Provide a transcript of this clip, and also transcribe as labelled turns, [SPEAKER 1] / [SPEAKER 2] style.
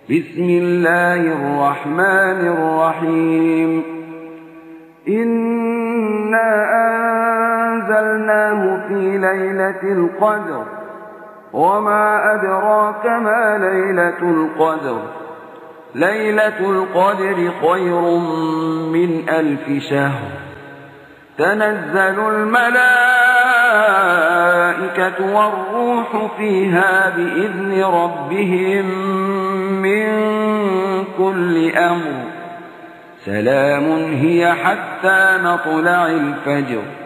[SPEAKER 1] بسم الله الرحمن الرحيم إنا أنزلناه في ليلة القدر وما أدراك ما ليلة القدر ليلة القدر خير من 1000 شهر تنزل الملائكة والروح فيها بإذن ربهم من كل أمر سلام هي حتى مطلع الفجر